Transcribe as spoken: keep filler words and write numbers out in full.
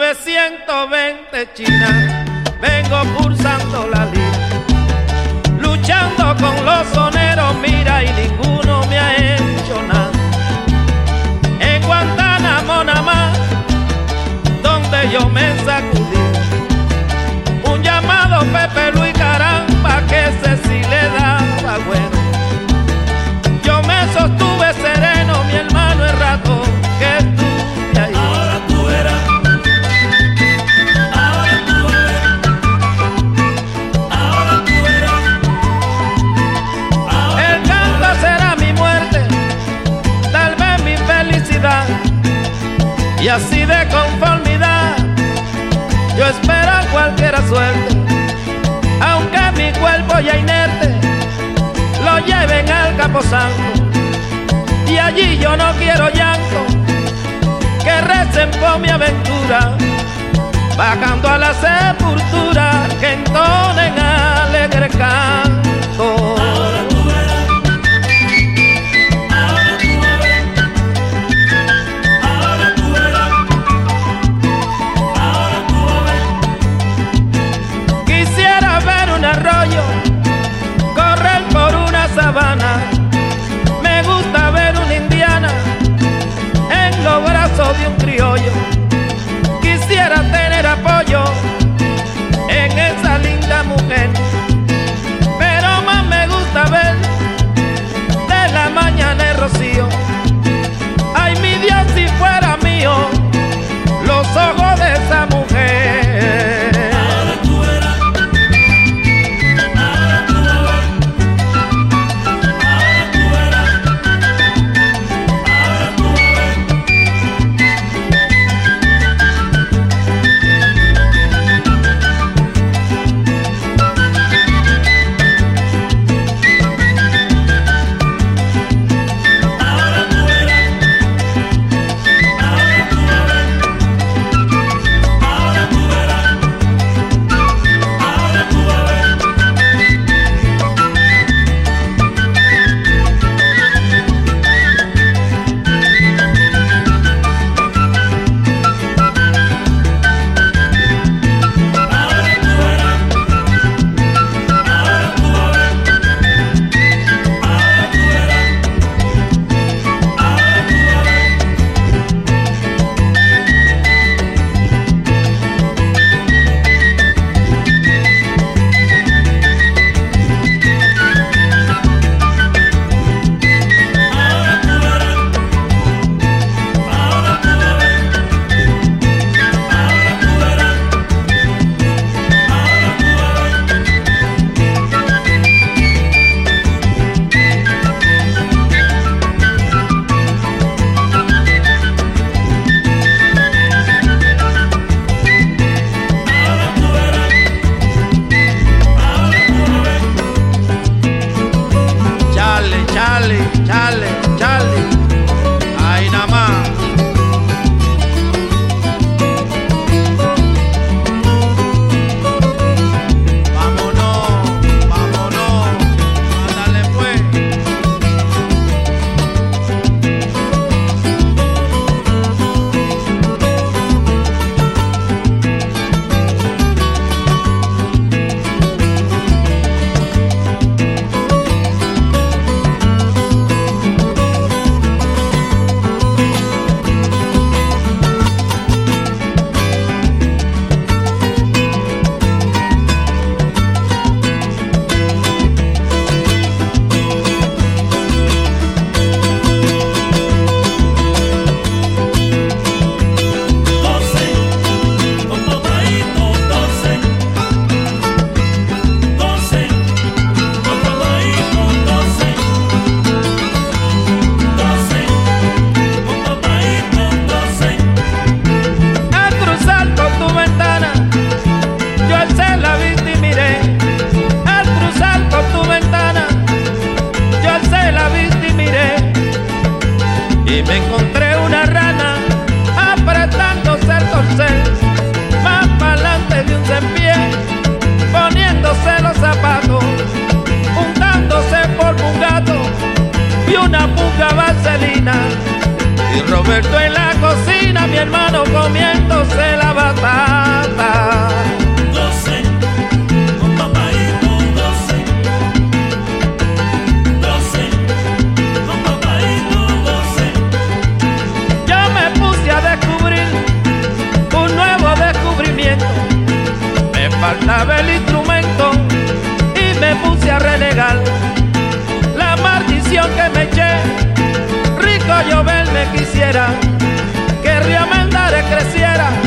novecientos veinte China, vengo pulsando la lira, luchando con los soneros, mira, y ninguno me ha hecho nada. En Guantánamo nada más, donde yo me sacudí, un llamado Pepe Luis Caramba, que ese sí le daba bueno. Yo me sostuve sereno, mi hermano, el rato que estuve ahí. Ahora tú verás, ahora tú verás, ahora tú verás, ahora el canto será mi muerte, tal vez mi felicidad, y así de conformidad yo espero cualquiera suerte, aunque mi cuerpo ya inerte lo lleven al Camposanto, y allí yo no quiero llanto, que recen por mi aventura, bajando a la sepultura, que entonen alegre canto. Ahora tú verás, ahora tú verás, ahora tú verás, ahora tú verás. Quisiera ver un arroyo correr por una sabana, me gusta ver una indiana en los brazos de un criollo, quisiera tener apoyo en esa linda mujer, pero más me gusta ver de la mañana el rocío. Ay, mi Dios, si fuera mío los ojos de esa mujer. Ahora tú verás, ahora tú verás, ahora tú verás, ahora tú verás. Ahora tú verás, ahora tú verás, ahora tú verás, ahora tú vas a ver. Ahora tú verás, ahora tú vas a ver, ahora tú verás, ahora tú vas a ver. Ahora tú verás, ahora tú vas a ver, ahora tú verás, ahora tú vas a ver. Ahora tú verás, ahora tú vas a ver. Charlie, Charlie, Charlie, Charlie, ay nada más. Vámonos, vámonos, ándale pues. Doce, con papaíto, doce, doce, con papaíto, doce, doce, con papaíto, doce. Al cruzar por tu ventana, yo alcé la vista y miré. Al cruzar por tu ventana, yo alcé la vista y miré. Y me encontré una rana apretándose el torcel, más pa'lante de un cenpié, poniéndose los zapatos, untándose por un gato y una puca vaselina. Y Roberto en la cocina, mi hermano comiéndose la batata. faltaba el instrumento y me puse a renegar la maldición que me eché. Rico llover me quisiera, que Río Mendare creciera